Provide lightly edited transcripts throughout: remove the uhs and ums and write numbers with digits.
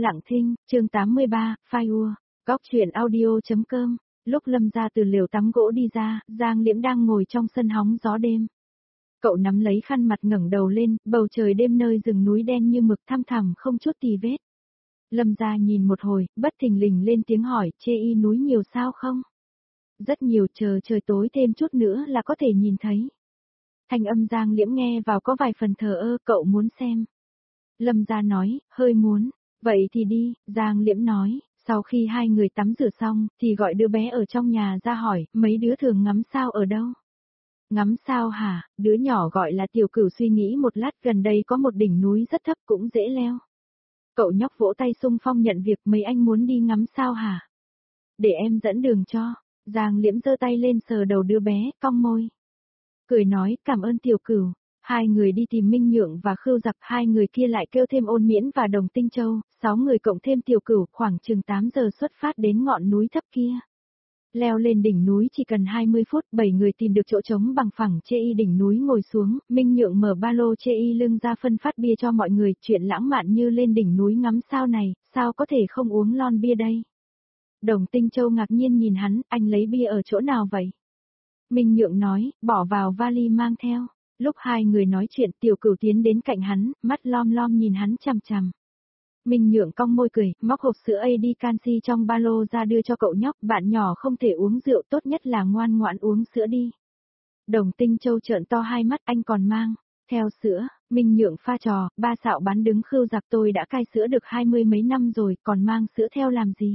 Lặng thinh, chương 83, phai ua, góc truyện audio.com. Lúc Lâm ra từ lều tắm gỗ đi ra, Giang Liễm đang ngồi trong sân hóng gió đêm. Cậu nắm lấy khăn mặt ngẩng đầu lên, bầu trời đêm nơi rừng núi đen như mực thăm thẳm không chút tì vết. Lâm ra nhìn một hồi, bất thình lình lên tiếng hỏi, chê y núi nhiều sao không? Rất nhiều, chờ trời tối thêm chút nữa là có thể nhìn thấy. Thanh âm Giang Liễm nghe vào có vài phần thờ ơ, cậu muốn xem. Lâm ra nói, hơi muốn, vậy thì đi, Giang Liễm nói, sau khi hai người tắm rửa xong, thì gọi đứa bé ở trong nhà ra hỏi, mấy đứa thường ngắm sao ở đâu? Ngắm sao hả, đứa nhỏ gọi là Tiểu Cửu suy nghĩ một lát, gần đây có một đỉnh núi rất thấp cũng dễ leo. Cậu nhóc vỗ tay xung phong nhận việc, mấy anh muốn đi ngắm sao hả? Để em dẫn đường cho. Giang Liễm giơ tay lên sờ đầu đứa bé, cong môi. Cười nói, cảm ơn Tiểu Cửu. Hai người đi tìm Minh Nhượng và Khưu Giặc, hai người kia lại kêu thêm Ôn Miễn và Đồng Tinh Châu, 6 người cộng thêm Tiểu Cửu, khoảng chừng 8 giờ xuất phát đến ngọn núi thấp kia. Leo lên đỉnh núi chỉ cần 20 phút, 7 người tìm được chỗ trống bằng phẳng chê y đỉnh núi ngồi xuống, Minh Nhượng mở ba lô chê y lưng ra phân phát bia cho mọi người, chuyện lãng mạn như lên đỉnh núi ngắm sao này, sao có thể không uống lon bia đây? Đồng Tinh Châu ngạc nhiên nhìn hắn, anh lấy bia ở chỗ nào vậy? Minh Nhượng nói, bỏ vào vali mang theo. Lúc hai người nói chuyện, Tiểu Cửu tiến đến cạnh hắn, mắt lom lom nhìn hắn chằm chằm. Minh Nhượng cong môi cười, móc hộp sữa AD canxi trong ba lô ra đưa cho cậu nhóc, bạn nhỏ không thể uống rượu, tốt nhất là ngoan ngoãn uống sữa đi. Đồng Tinh Châu trợn to hai mắt, anh còn mang theo sữa? Minh Nhượng pha trò, ba xạo bán đứng Khưu Giặc, tôi đã cai sữa được 20 mấy năm rồi, còn mang sữa theo làm gì?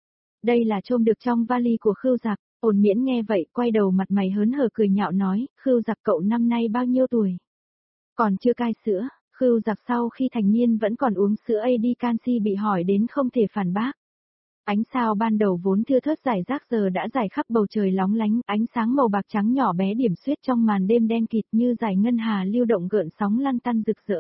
Đây là trôm được trong vali của Khưu Giặc. Ôn Miễn nghe vậy, quay đầu mặt mày hớn hở cười nhạo nói, Khưu Giặc cậu năm nay bao nhiêu tuổi? Còn chưa cai sữa. Khưu Giặc sau khi thành niên vẫn còn uống sữa AD canxi bị hỏi đến không thể phản bác. Ánh sao ban đầu vốn thưa thớt rải rác giờ đã rải khắp bầu trời lóng lánh, ánh sáng màu bạc trắng nhỏ bé điểm xuyết trong màn đêm đen kịt như dải ngân hà lưu động gợn sóng lăn tăn rực rỡ.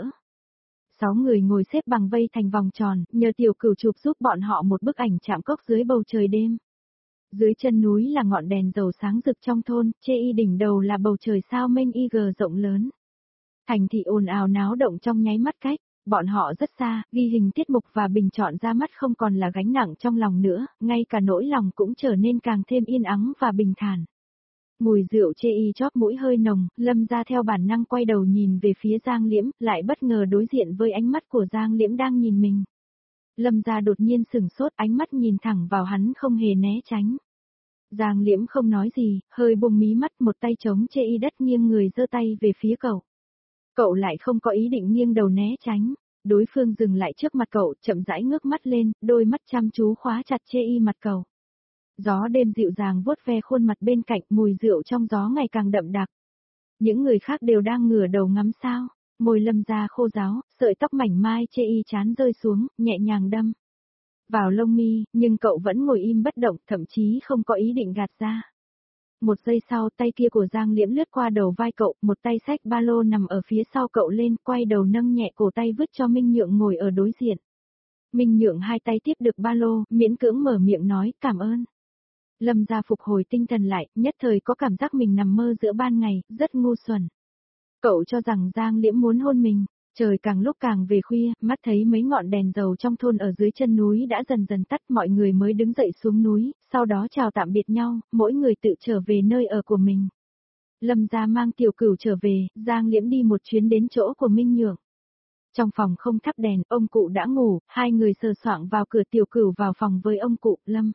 6 người ngồi xếp bằng vây thành vòng tròn, nhờ Tiểu Cửu chụp giúp bọn họ một bức ảnh chạm cốc dưới bầu trời đêm. Dưới chân núi là ngọn đèn dầu sáng rực trong thôn, chê y đỉnh đầu là bầu trời sao mênh IG rộng lớn. Thành thị ồn ào náo động trong nháy mắt cách, bọn họ rất xa, ghi hình tiết mục và bình chọn ra mắt không còn là gánh nặng trong lòng nữa, ngay cả nỗi lòng cũng trở nên càng thêm yên ắng và bình thản. Mùi rượu chê y chóp mũi hơi nồng, Lâm ra theo bản năng quay đầu nhìn về phía Giang Liễm, lại bất ngờ đối diện với ánh mắt của Giang Liễm đang nhìn mình. Lâm ra đột nhiên sừng sốt, ánh mắt nhìn thẳng vào hắn không hề né tránh. Giang Liễm không nói gì, hơi bùng mí mắt, một tay chống chê y đất nghiêng người giơ tay về phía cậu. Cậu lại không có ý định nghiêng đầu né tránh. Đối phương dừng lại trước mặt cậu, chậm rãi ngước mắt lên, đôi mắt chăm chú khóa chặt chê y mặt cậu. Gió đêm dịu dàng vuốt ve khuôn mặt bên cạnh, mùi rượu trong gió ngày càng đậm đặc. Những người khác đều đang ngửa đầu ngắm sao. Môi Lâm ra khô ráo, sợi tóc mảnh mai chê y chán rơi xuống, nhẹ nhàng đâm vào lông mi, nhưng cậu vẫn ngồi im bất động, thậm chí không có ý định gạt ra. Một giây sau, tay kia của Giang Liễm lướt qua đầu vai cậu, một tay xách ba lô nằm ở phía sau cậu lên, quay đầu nâng nhẹ cổ tay vứt cho Minh Nhượng ngồi ở đối diện. Minh Nhượng hai tay tiếp được ba lô, miễn cưỡng mở miệng nói, cảm ơn. Lâm ra phục hồi tinh thần lại, nhất thời có cảm giác mình nằm mơ giữa ban ngày, rất ngu xuẩn. Cậu cho rằng Giang Liễm muốn hôn mình. Trời càng lúc càng về khuya, mắt thấy mấy ngọn đèn dầu trong thôn ở dưới chân núi đã dần dần tắt, mọi người mới đứng dậy xuống núi, sau đó chào tạm biệt nhau, mỗi người tự trở về nơi ở của mình. Lâm ra mang Tiểu Cửu trở về, Giang Liễm đi một chuyến đến chỗ của Minh Nhượng. Trong phòng không thắp đèn, ông cụ đã ngủ, hai người sờ soạng vào cửa, Tiểu Cửu vào phòng với ông cụ, Lâm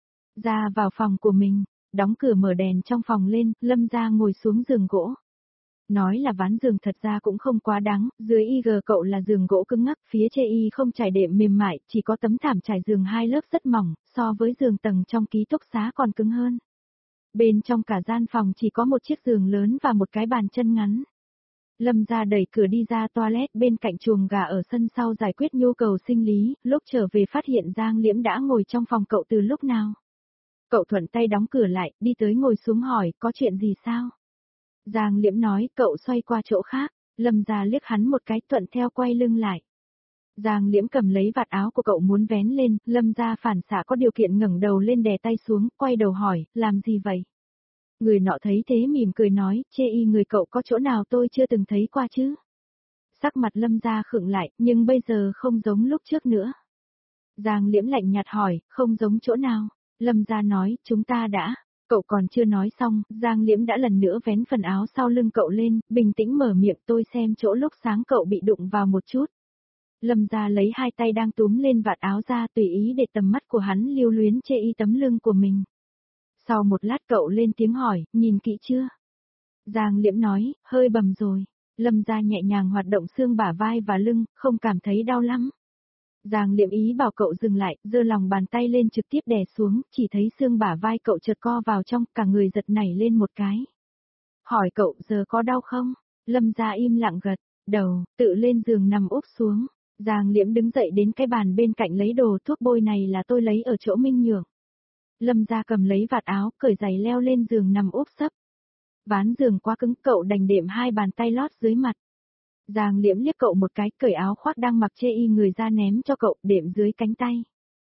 ra vào phòng của mình, đóng cửa mở đèn trong phòng lên, Lâm ra ngồi xuống giường gỗ. Nói là ván giường thật ra cũng không quá đáng, dưới IG cậu là giường gỗ cứng ngắc, phía trên y không trải đệm mềm mại, chỉ có tấm thảm trải giường hai lớp rất mỏng, so với giường tầng trong ký túc xá còn cứng hơn. Bên trong cả gian phòng chỉ có một chiếc giường lớn và một cái bàn chân ngắn. Lâm ra đẩy cửa đi ra toilet bên cạnh chuồng gà ở sân sau giải quyết nhu cầu sinh lý, lúc trở về phát hiện Giang Liễm đã ngồi trong phòng cậu từ lúc nào. Cậu thuận tay đóng cửa lại, đi tới ngồi xuống hỏi, có chuyện gì sao? Giang Liễm nói, cậu xoay qua chỗ khác, Lâm ra liếc hắn một cái, thuận theo quay lưng lại. Giang Liễm cầm lấy vạt áo của cậu muốn vén lên, Lâm ra phản xạ có điều kiện ngẩng đầu lên đè tay xuống, quay đầu hỏi, làm gì vậy? Người nọ thấy thế mỉm cười nói, chê y người cậu có chỗ nào tôi chưa từng thấy qua chứ? Sắc mặt Lâm ra khựng lại, nhưng bây giờ không giống lúc trước nữa. Giang Liễm lạnh nhạt hỏi, không giống chỗ nào. Lâm gia nói, chúng ta đã. Cậu còn chưa nói xong, Giang Liễm đã lần nữa vén phần áo sau lưng cậu lên, bình tĩnh mở miệng, tôi xem chỗ lúc sáng cậu bị đụng vào một chút. Lâm gia lấy hai tay đang túm lên vạt áo ra, tùy ý để tầm mắt của hắn lưu luyến chê y tấm lưng của mình. Sau một lát cậu lên tiếng hỏi, nhìn kỹ chưa? Giang Liễm nói, hơi bầm rồi. Lâm gia nhẹ nhàng hoạt động xương bả vai và lưng, không cảm thấy đau lắm. Giang Liễm ý bảo cậu dừng lại, giơ lòng bàn tay lên trực tiếp đè xuống, chỉ thấy xương bả vai cậu chợt co vào trong, cả người giật nảy lên một cái. Hỏi cậu giờ có đau không? Lâm gia im lặng gật đầu, tự lên giường nằm úp xuống. Giang Liễm đứng dậy đến cái bàn bên cạnh lấy đồ, thuốc bôi này là tôi lấy ở chỗ Minh Nhượng. Lâm gia cầm lấy vạt áo, cởi giày leo lên giường nằm úp sấp. Ván giường quá cứng, cậu đành đệm hai bàn tay lót dưới mặt. Giang Liễm liếc cậu một cái, cởi áo khoác đang mặc chê y người ra ném cho cậu, đệm dưới cánh tay.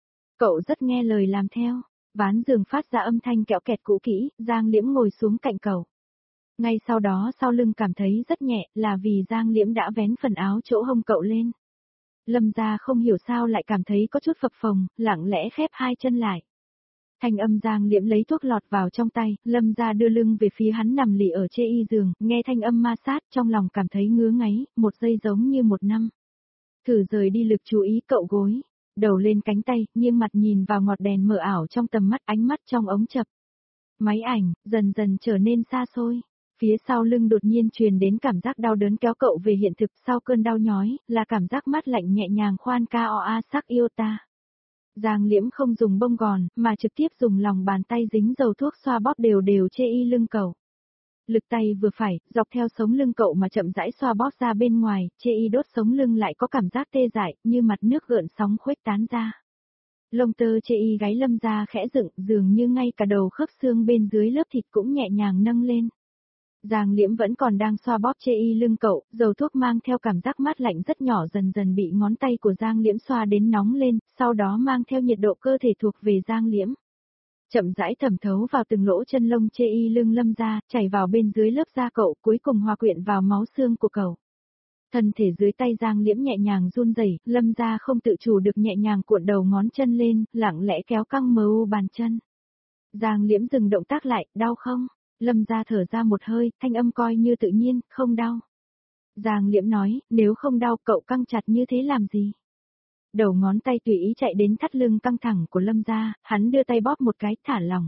Cậu rất nghe lời làm theo. Ván giường phát ra âm thanh kẽo kẹt cũ kỹ, Giang Liễm ngồi xuống cạnh cậu. Ngay sau đó sau lưng cảm thấy rất nhẹ, là vì Giang Liễm đã vén phần áo chỗ hông cậu lên. Lâm gia không hiểu sao lại cảm thấy có chút phập phồng, lặng lẽ khép hai chân lại. Thanh âm Giang Liễm lấy thuốc lọt vào trong tay, Lâm gia đưa lưng về phía hắn nằm lì ở chê y giường, nghe thanh âm ma sát trong lòng cảm thấy ngứa ngáy, một giây giống như một năm. Thử rời đi lực chú ý cậu gối, đầu lên cánh tay, nghiêng mặt nhìn vào ngọt đèn mờ ảo trong tầm mắt, ánh mắt trong ống chập. Máy ảnh, dần dần trở nên xa xôi. Phía sau lưng đột nhiên truyền đến cảm giác đau đớn kéo cậu về hiện thực, sau cơn đau nhói, là cảm giác mát lạnh nhẹ nhàng khoan ca oa sắc yêu ta. Giang Liễm không dùng bông gòn, mà trực tiếp dùng lòng bàn tay dính dầu thuốc xoa bóp đều đều chê y lưng cậu. Lực tay vừa phải, dọc theo sống lưng cậu mà chậm rãi xoa bóp ra bên ngoài, chê y đốt sống lưng lại có cảm giác tê dại, như mặt nước gợn sóng khuếch tán ra. Lông tơ chê y gáy Lâm ra khẽ dựng, dường như ngay cả đầu khớp xương bên dưới lớp thịt cũng nhẹ nhàng nâng lên. Giang Liễm vẫn còn đang xoa bóp chê y lưng cậu, dầu thuốc mang theo cảm giác mát lạnh rất nhỏ dần dần bị ngón tay của Giang Liễm xoa đến nóng lên, sau đó mang theo nhiệt độ cơ thể thuộc về Giang Liễm. Chậm rãi thẩm thấu vào từng lỗ chân lông chê y lưng Lâm ra, chảy vào bên dưới lớp da cậu, cuối cùng hòa quyện vào máu xương của cậu. Thân thể dưới tay Giang Liễm nhẹ nhàng run rẩy, Lâm ra không tự chủ được nhẹ nhàng cuộn đầu ngón chân lên, lặng lẽ kéo căng mờ u bàn chân. Giang Liễm dừng động tác lại, đau không? Lâm ra thở ra một hơi, thanh âm coi như tự nhiên, không đau. Giang Liễm nói, nếu không đau cậu căng chặt như thế làm gì? Đầu ngón tay tùy ý chạy đến thắt lưng căng thẳng của Lâm ra, hắn đưa tay bóp một cái, thả lỏng.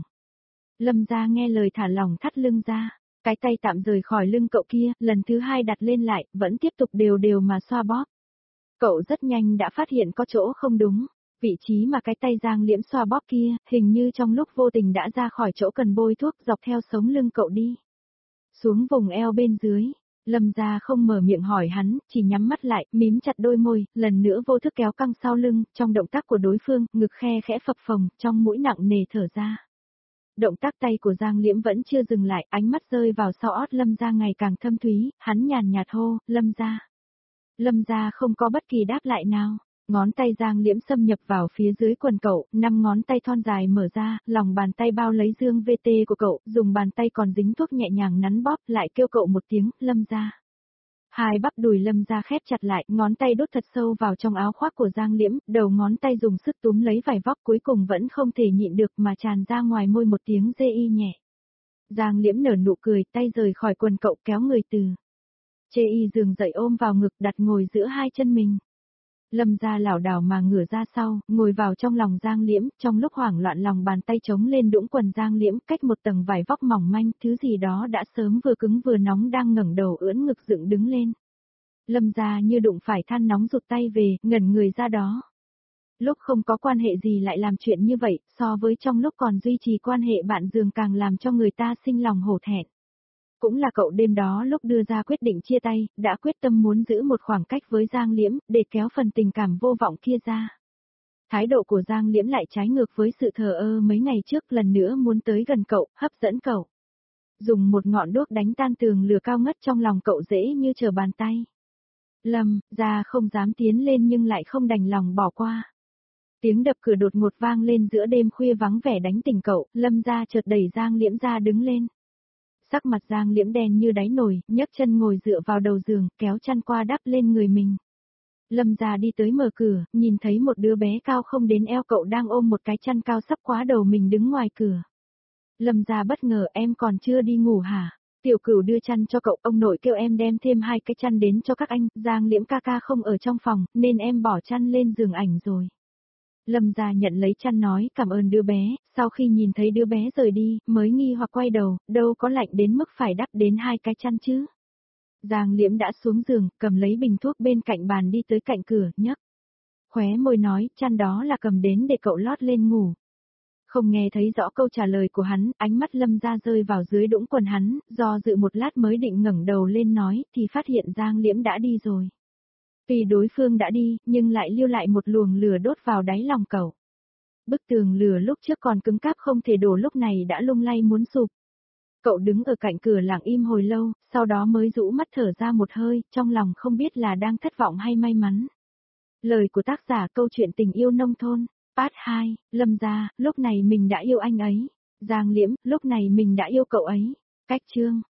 Lâm ra nghe lời thả lỏng thắt lưng ra, cái tay tạm rời khỏi lưng cậu kia, lần thứ hai đặt lên lại, vẫn tiếp tục đều đều mà xoa bóp. Cậu rất nhanh đã phát hiện có chỗ không đúng. Vị trí mà cái tay Giang Liễm xoa bóp kia, hình như trong lúc vô tình đã ra khỏi chỗ cần bôi thuốc dọc theo sống lưng cậu đi. Xuống vùng eo bên dưới, Lâm gia không mở miệng hỏi hắn, chỉ nhắm mắt lại, mím chặt đôi môi, lần nữa vô thức kéo căng sau lưng, trong động tác của đối phương, ngực khe khẽ phập phồng, trong mũi nặng nề thở ra. Động tác tay của Giang Liễm vẫn chưa dừng lại, ánh mắt rơi vào sau ót Lâm gia ngày càng thâm thúy, hắn nhàn nhạt hô, Lâm gia. Lâm gia không có bất kỳ đáp lại nào. Ngón tay Giang Liễm xâm nhập vào phía dưới quần cậu, 5 ngón tay thon dài mở ra, lòng bàn tay bao lấy dương VT của cậu, dùng bàn tay còn dính thuốc nhẹ nhàng nắn bóp, lại kêu cậu một tiếng, Lâm ra. Hai bắp đùi Lâm ra khép chặt lại, ngón tay đút thật sâu vào trong áo khoác của Giang Liễm, đầu ngón tay dùng sức túm lấy vải vóc cuối cùng vẫn không thể nhịn được mà tràn ra ngoài môi một tiếng dê y nhẹ. Giang Liễm nở nụ cười, tay rời khỏi quần cậu kéo người từ chê y giường dậy ôm vào ngực đặt ngồi giữa hai chân mình. Lâm ra lảo đảo mà ngửa ra sau, ngồi vào trong lòng Giang Liễm, trong lúc hoảng loạn lòng bàn tay trống lên đũng quần Giang Liễm, cách một tầng vải vóc mỏng manh, thứ gì đó đã sớm vừa cứng vừa nóng đang ngẩng đầu ưỡn ngực dựng đứng lên. Lâm ra như đụng phải than nóng rụt tay về, ngẩn người ra đó. Lúc không có quan hệ gì lại làm chuyện như vậy, so với trong lúc còn duy trì quan hệ bạn giường càng làm cho người ta sinh lòng hổ thẹn. Cũng là cậu đêm đó lúc đưa ra quyết định chia tay, đã quyết tâm muốn giữ một khoảng cách với Giang Liễm, để kéo phần tình cảm vô vọng kia ra. Thái độ của Giang Liễm lại trái ngược với sự thờ ơ mấy ngày trước, lần nữa muốn tới gần cậu, hấp dẫn cậu. Dùng một ngọn đuốc đánh tan tường lửa cao ngất trong lòng cậu dễ như trở bàn tay. Lâm ra không dám tiến lên nhưng lại không đành lòng bỏ qua. Tiếng đập cửa đột ngột vang lên giữa đêm khuya vắng vẻ đánh tỉnh cậu, Lâm ra chợt đẩy Giang Liễm ra đứng lên. Sắc mặt Giang Liễm đen như đáy nồi, nhấc chân ngồi dựa vào đầu giường, kéo chăn qua đắp lên người mình. Lâm gia đi tới mở cửa, nhìn thấy một đứa bé cao không đến eo cậu đang ôm một cái chăn cao sắp quá đầu mình đứng ngoài cửa. Lâm gia bất ngờ, em còn chưa đi ngủ hả? Tiểu Cửu đưa chăn cho cậu, ông nội kêu em đem thêm 2 cái chăn đến cho các anh, Giang Liễm ca ca không ở trong phòng, nên em bỏ chăn lên giường ảnh rồi. Lâm gia nhận lấy chăn nói cảm ơn đứa bé, sau khi nhìn thấy đứa bé rời đi, mới nghi hoặc quay đầu, đâu có lạnh đến mức phải đắp đến 2 cái chăn chứ. Giang Liễm đã xuống giường, cầm lấy bình thuốc bên cạnh bàn đi tới cạnh cửa, nhấc khóe môi nói, chăn đó là cầm đến để cậu lót lên ngủ. Không nghe thấy rõ câu trả lời của hắn, ánh mắt Lâm gia rơi vào dưới đũng quần hắn, do dự một lát mới định ngẩng đầu lên nói, thì phát hiện Giang Liễm đã đi rồi. Vì đối phương đã đi, nhưng lại lưu lại một luồng lửa đốt vào đáy lòng cậu. Bức tường lửa lúc trước còn cứng cáp không thể đổ lúc này đã lung lay muốn sụp. Cậu đứng ở cạnh cửa lặng im hồi lâu, sau đó mới rũ mắt thở ra một hơi, trong lòng không biết là đang thất vọng hay may mắn. Lời của tác giả câu chuyện tình yêu nông thôn, Part 2, Lâm gia, lúc này mình đã yêu anh ấy. Giang Liễm, lúc này mình đã yêu cậu ấy. Cách chương.